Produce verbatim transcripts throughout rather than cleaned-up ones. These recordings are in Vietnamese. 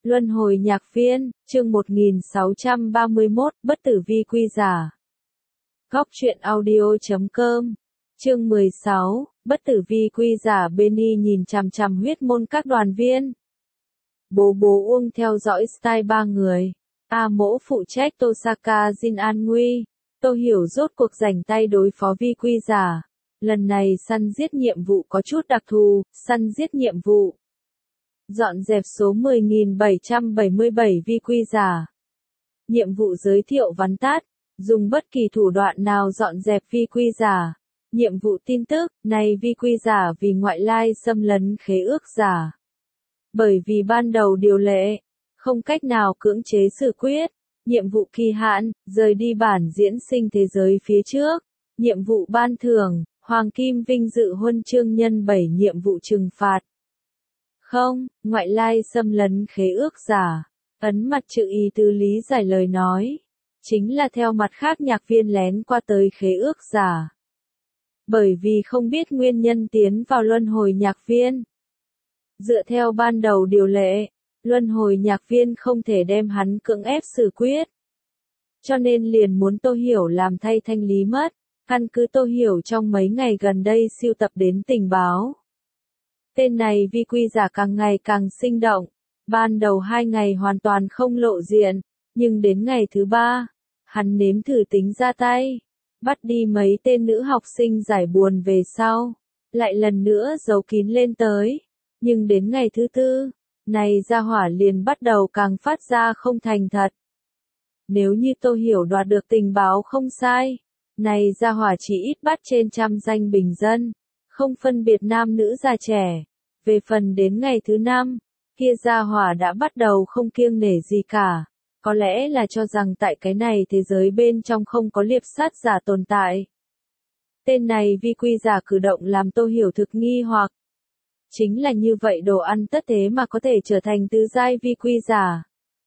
Luân hồi nhạc viên, chương một nghìn sáu trăm ba mươi mốt, bất tử vi quy giả. Góc truyện audio chấm com. Chương mười sáu, bất tử vi quy giả. Benny nhìn chằm chằm huyết môn các đoàn viên. Bố bố Uông theo dõi style ba người. A Mỗ phụ trách Tosaka Jin an nguy. Tô Hiểu rốt cuộc rảnh tay đối phó vi quy giả. Lần này săn giết nhiệm vụ có chút đặc thù, săn giết nhiệm vụ. Dọn dẹp số mười nghìn bảy trăm bảy mươi bảy vi quy giả. Nhiệm vụ giới thiệu vắn tắt, dùng bất kỳ thủ đoạn nào dọn dẹp vi quy giả. Nhiệm vụ tin tức, này vi quy giả vì ngoại lai xâm lấn khế ước giả. Bởi vì ban đầu điều lệ, không cách nào cưỡng chế xử quyết. Nhiệm vụ kỳ hạn, rời đi bản diễn sinh thế giới phía trước. Nhiệm vụ ban thưởng, Hoàng Kim Vinh Dự Huân Chương nhân bảy nhiệm vụ trừng phạt. Không, ngoại lai xâm lấn khế ước giả. Ấn mặt chữ Y tư lý giải lời nói. Chính là theo mặt khác nhạc viên lén qua tới khế ước giả. Bởi vì không biết nguyên nhân tiến vào luân hồi nhạc viên. Dựa theo ban đầu điều lệ, luân hồi nhạc viên không thể đem hắn cưỡng ép xử quyết. Cho nên liền muốn Tô Hiểu làm thay thanh lý mất. Căn cứ Tô Hiểu trong mấy ngày gần đây sưu tập đến tình báo. Tên này vi quy giả càng ngày càng sinh động. Ban đầu hai ngày hoàn toàn không lộ diện, nhưng đến ngày thứ ba, hắn nếm thử tính ra tay. Bắt đi mấy tên nữ học sinh giải buồn về sau. Lại lần nữa giấu kín lên tới. Nhưng đến ngày thứ tư, này gia hỏa liền bắt đầu càng phát ra không thành thật. Nếu như Tô Hiểu đoạt được tình báo không sai, này gia hỏa chỉ ít bắt trên trăm danh bình dân, không phân biệt nam nữ già trẻ. Về phần đến ngày thứ năm, kia gia hỏa đã bắt đầu không kiêng nể gì cả. Có lẽ là cho rằng tại cái này thế giới bên trong không có liệp sát giả tồn tại. Tên này vi quy giả cử động làm Tô Hiểu thực nghi hoặc. Chính là như vậy đồ ăn tất thế mà có thể trở thành tứ giai vi quy giả.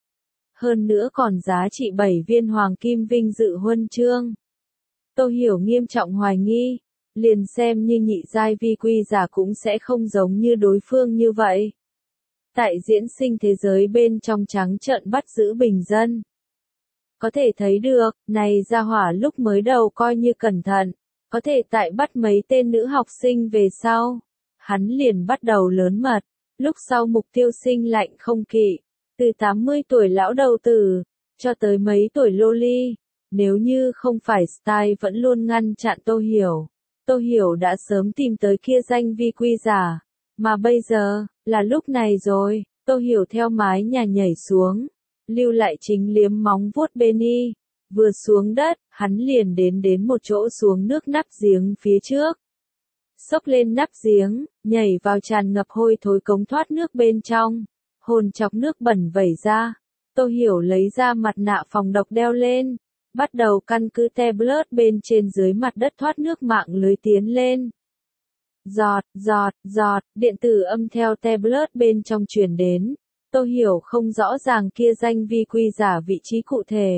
Hơn nữa còn giá trị bảy viên Hoàng Kim Vinh Dự Huân Chương. Tô Hiểu nghiêm trọng hoài nghi, liền xem như nhị giai vi quy giả cũng sẽ không giống như đối phương như vậy. Tại diễn sinh thế giới bên trong trắng trợn bắt giữ bình dân. Có thể thấy được, này gia hỏa lúc mới đầu coi như cẩn thận, có thể tại bắt mấy tên nữ học sinh về sau. Hắn liền bắt đầu lớn mật, lúc sau mục tiêu sinh lạnh không kỵ, từ tám mươi tuổi lão đầu tử, cho tới mấy tuổi loli. Nếu như không phải style vẫn luôn ngăn chặn Tô Hiểu, Tô Hiểu đã sớm tìm tới kia danh vi quy giả. Mà bây giờ, là lúc này rồi, Tô Hiểu theo mái nhà nhảy xuống, lưu lại chính liếm móng vuốt Benny. Vừa xuống đất, hắn liền đến đến một chỗ xuống nước nắp giếng phía trước. Xốc lên nắp giếng, nhảy vào tràn ngập hôi thối cống thoát nước bên trong. Hồn chọc nước bẩn vẩy ra. Tô Hiểu lấy ra mặt nạ phòng độc đeo lên. Bắt đầu căn cứ tablet bên trên dưới mặt đất thoát nước mạng lưới tiến lên. Giọt, giọt, giọt, điện tử âm theo tablet bên trong truyền đến. Tô Hiểu không rõ ràng kia danh vi quy giả vị trí cụ thể.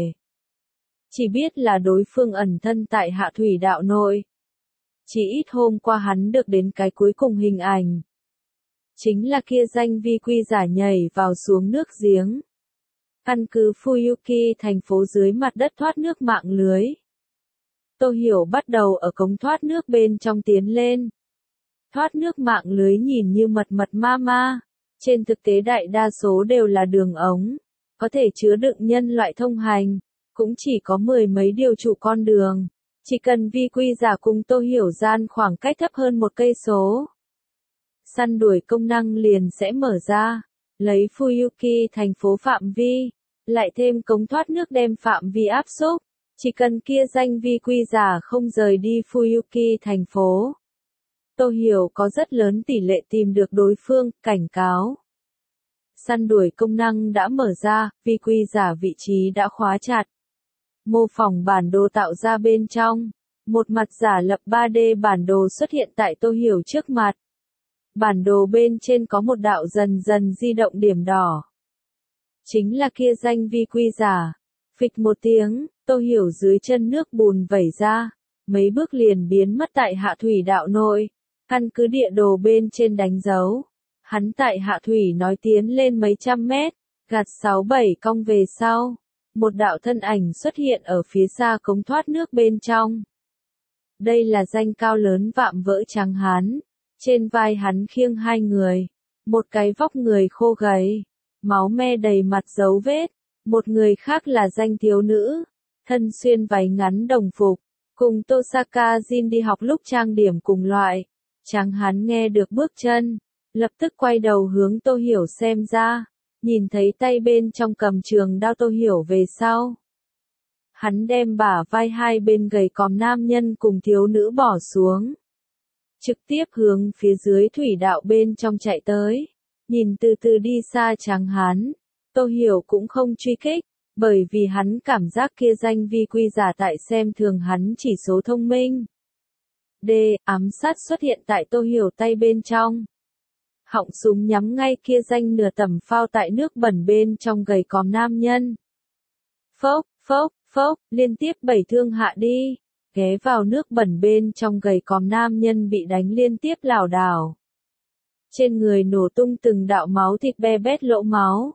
Chỉ biết là đối phương ẩn thân tại Hạ Thủy đạo nội. Chỉ ít hôm qua hắn được đến cái cuối cùng hình ảnh. Chính là kia danh vi quy giả nhảy vào xuống nước giếng. Căn cứ Fuyuki thành phố dưới mặt đất thoát nước mạng lưới. Tô Hiểu bắt đầu ở cống thoát nước bên trong tiến lên. Thoát nước mạng lưới nhìn như mật mật ma ma. Trên thực tế đại đa số đều là đường ống. Có thể chứa đựng nhân loại thông hành. Cũng chỉ có mười mấy điều trụ con đường. Chỉ cần vi quy giả cùng Tô Hiểu gian khoảng cách thấp hơn một cây số. Săn đuổi công năng liền sẽ mở ra. Lấy Fuyuki thành phố phạm vi. Lại thêm cống thoát nước đem phạm vi áp xúc. Chỉ cần kia danh vi quy giả không rời đi Fuyuki thành phố. Tô Hiểu có rất lớn tỷ lệ tìm được đối phương, cảnh cáo. Săn đuổi công năng đã mở ra, vi quy giả vị trí đã khóa chặt. Mô phỏng bản đồ tạo ra bên trong. Một mặt giả lập ba D bản đồ xuất hiện tại Tô Hiểu trước mặt. Bản đồ bên trên có một đạo dần dần di động điểm đỏ. Chính là kia danh vi quy giả. Phịch một tiếng, Tô Hiểu dưới chân nước bùn vẩy ra. Mấy bước liền biến mất tại Hạ Thủy đạo nội. Căn cứ địa đồ bên trên đánh dấu. Hắn tại Hạ Thủy nói tiến lên mấy trăm mét. Gạt sáu bảy cong về sau, một đạo thân ảnh xuất hiện ở phía xa cống thoát nước bên trong. Đây là danh cao lớn vạm vỡ trắng hán, trên vai hắn khiêng hai người, một cái vóc người khô gầy, máu me đầy mặt dấu vết, một người khác là danh thiếu nữ, thân xuyên váy ngắn đồng phục, cùng Tosaka Jin đi học lúc trang điểm cùng loại. Trắng hán nghe được bước chân, lập tức quay đầu hướng Tô Hiểu xem ra, nhìn thấy tay bên trong cầm trường đao Tô Hiểu về sau. Hắn đem bả vai hai bên gầy còm nam nhân cùng thiếu nữ bỏ xuống, trực tiếp hướng phía dưới thủy đạo bên trong chạy tới, nhìn từ từ đi xa Trắng hán, Tô Hiểu cũng không truy kích, bởi vì hắn cảm giác kia danh vi quy giả tại xem thường hắn chỉ số thông minh. D. Ám sát xuất hiện tại Tô Hiểu tay bên trong. Họng súng nhắm ngay kia danh nửa tầm phao tại nước bẩn bên trong gầy còm nam nhân. Phốc, phốc, phốc, liên tiếp bảy thương hạ đi, ghé vào nước bẩn bên trong gầy còm nam nhân bị đánh liên tiếp lảo đảo. Trên người nổ tung từng đạo máu thịt be bét lỗ máu.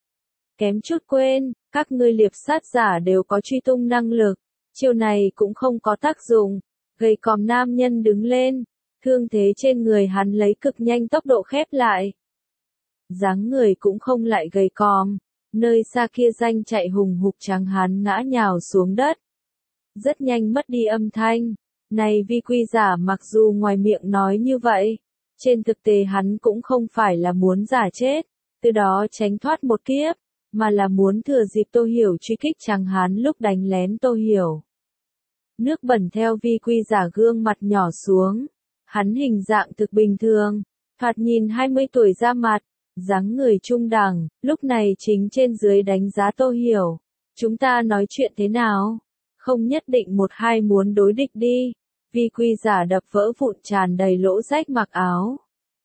Kém chút quên, các ngươi liệp sát giả đều có truy tung năng lực, chiêu này cũng không có tác dụng. Gầy còm nam nhân đứng lên, thương thế trên người hắn lấy cực nhanh tốc độ khép lại. Dáng người cũng không lại gầy còm, nơi xa kia danh chạy hùng hục Trắng hán ngã nhào xuống đất. Rất nhanh mất đi âm thanh, này vi quy giả mặc dù ngoài miệng nói như vậy, trên thực tế hắn cũng không phải là muốn giả chết, từ đó tránh thoát một kiếp, mà là muốn thừa dịp Tô Hiểu truy kích Trắng hán lúc đánh lén Tô Hiểu. Nước bẩn theo vi quy giả gương mặt nhỏ xuống, hắn hình dạng thực bình thường, thoạt nhìn hai mươi tuổi ra mặt, dáng người trung đẳng, lúc này chính trên dưới đánh giá Tô Hiểu. Chúng ta nói chuyện thế nào? Không nhất định một hai muốn đối địch đi. Vi quy giả đập vỡ vụn tràn đầy lỗ rách mặc áo,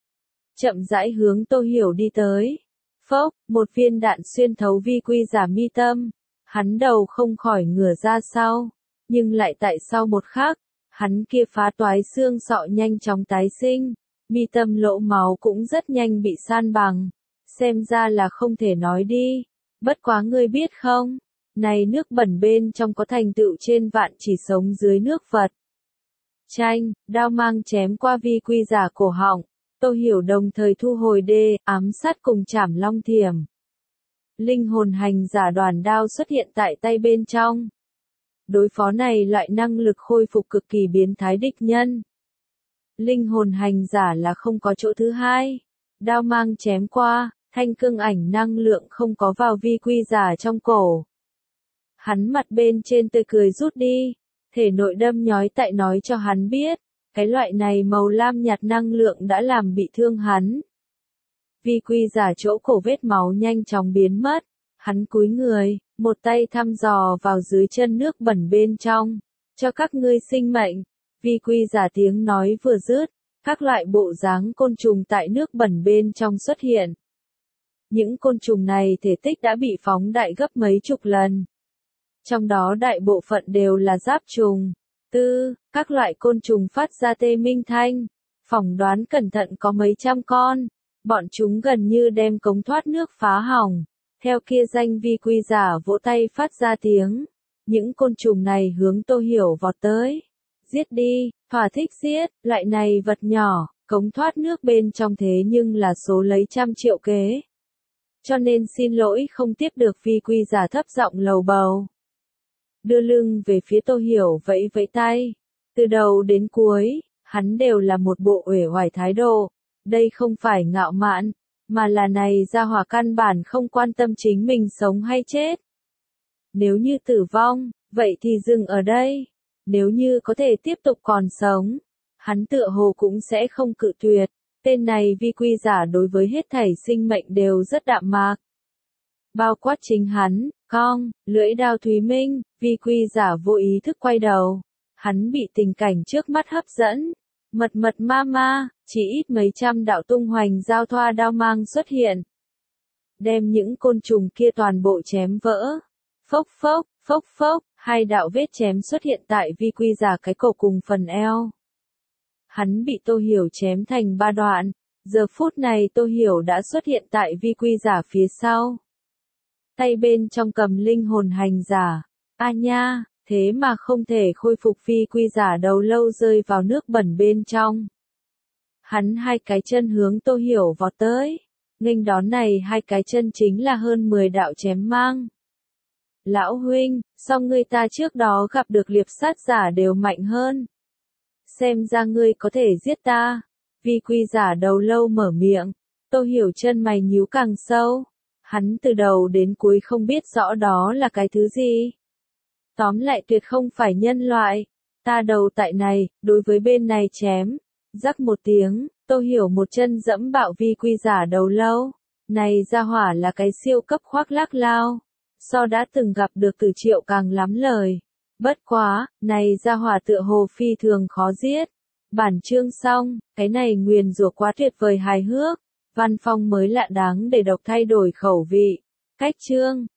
chậm rãi hướng Tô Hiểu đi tới. Phốc, một viên đạn xuyên thấu vi quy giả mi tâm, hắn đầu không khỏi ngửa ra sau, nhưng lại tại sau một khắc, hắn kia phá toái xương sọ nhanh chóng tái sinh, mi tâm lỗ máu cũng rất nhanh bị san bằng, xem ra là không thể nói đi. Bất quá ngươi biết không, này nước bẩn bên trong có thành tựu trên vạn chỉ sống dưới nước vật. Chanh, đao mang chém qua vi quy giả cổ họng, Tô Hiểu đồng thời thu hồi đê, ám sát cùng chảm long thiểm. Linh hồn hành giả đoàn đao xuất hiện tại tay bên trong. Đối phó này loại năng lực khôi phục cực kỳ biến thái địch nhân. Linh hồn hành giả là không có chỗ thứ hai. Đao mang chém qua, thanh cương ảnh năng lượng không có vào vi quy giả trong cổ. Hắn mặt bên trên tươi cười rút đi, thể nội đâm nhói tại nói cho hắn biết, cái loại này màu lam nhạt năng lượng đã làm bị thương hắn. Vi quy giả chỗ cổ vết máu nhanh chóng biến mất, hắn cúi người, một tay thăm dò vào dưới chân nước bẩn bên trong, cho các ngươi sinh mệnh. Vi quy giả tiếng nói vừa dứt, các loại bộ dáng côn trùng tại nước bẩn bên trong xuất hiện. Những côn trùng này thể tích đã bị phóng đại gấp mấy chục lần. Trong đó đại bộ phận đều là giáp trùng. Tư, các loại côn trùng phát ra tê minh thanh, phỏng đoán cẩn thận có mấy trăm con, bọn chúng gần như đem cống thoát nước phá hỏng. Theo kia danh vi quy giả vỗ tay phát ra tiếng, những côn trùng này hướng Tô Hiểu vọt tới. Giết đi, thỏa thích giết, loại này vật nhỏ, cống thoát nước bên trong thế nhưng là số lấy trăm triệu kế. Cho nên xin lỗi không tiếp được vi quy giả thấp giọng lầu bầu. Đưa lưng về phía Tô Hiểu vẫy vẫy tay. Từ đầu đến cuối, hắn đều là một bộ uể oải thái độ. Đây không phải ngạo mạn, mà là này gia hỏa căn bản không quan tâm chính mình sống hay chết. Nếu như tử vong, vậy thì dừng ở đây. Nếu như có thể tiếp tục còn sống, hắn tựa hồ cũng sẽ không cự tuyệt. Tên này vi quy giả đối với hết thảy sinh mệnh đều rất đạm mạc. Bao quát chính hắn, cong, lưỡi đao Thúy Minh, vi quy giả vô ý thức quay đầu. Hắn bị tình cảnh trước mắt hấp dẫn. Mật mật ma ma, chỉ ít mấy trăm đạo tung hoành giao thoa đao mang xuất hiện. Đem những côn trùng kia toàn bộ chém vỡ. Phốc phốc, phốc phốc, hai đạo vết chém xuất hiện tại vi quy giả cái cổ cùng phần eo. Hắn bị Tô Hiểu chém thành ba đoạn. Giờ phút này Tô Hiểu đã xuất hiện tại vi quy giả phía sau. tay bên trong cầm linh hồn hành giả. A nha, thế mà không thể khôi phục phi quy giả đầu lâu rơi vào nước bẩn bên trong. Hắn hai cái chân hướng Tô Hiểu vọt tới. Nghênh đón này hai cái chân chính là hơn mười đạo chém mang. Lão huynh, sao ngươi ta trước đó gặp được liệp sát giả đều mạnh hơn? Xem ra ngươi có thể giết ta. Vi quy giả đầu lâu mở miệng. Tô Hiểu chân mày nhíu càng sâu. Hắn từ đầu đến cuối không biết rõ đó là cái thứ gì. Tóm lại tuyệt không phải nhân loại. Ta đầu tại này, đối với bên này chém. Rắc một tiếng, Tô Hiểu một chân dẫm bạo vi quy giả đầu lâu. Này ra hỏa là cái siêu cấp khoác lác lao. So đã từng gặp được từ triệu càng lắm lời. Bất quá, này ra hỏa tựa hồ phi thường khó giết. Bản chương xong, cái này nguyền rủa quá tuyệt vời hài hước. Văn phong mới lạ đáng để đọc thay đổi khẩu vị. Cách chương.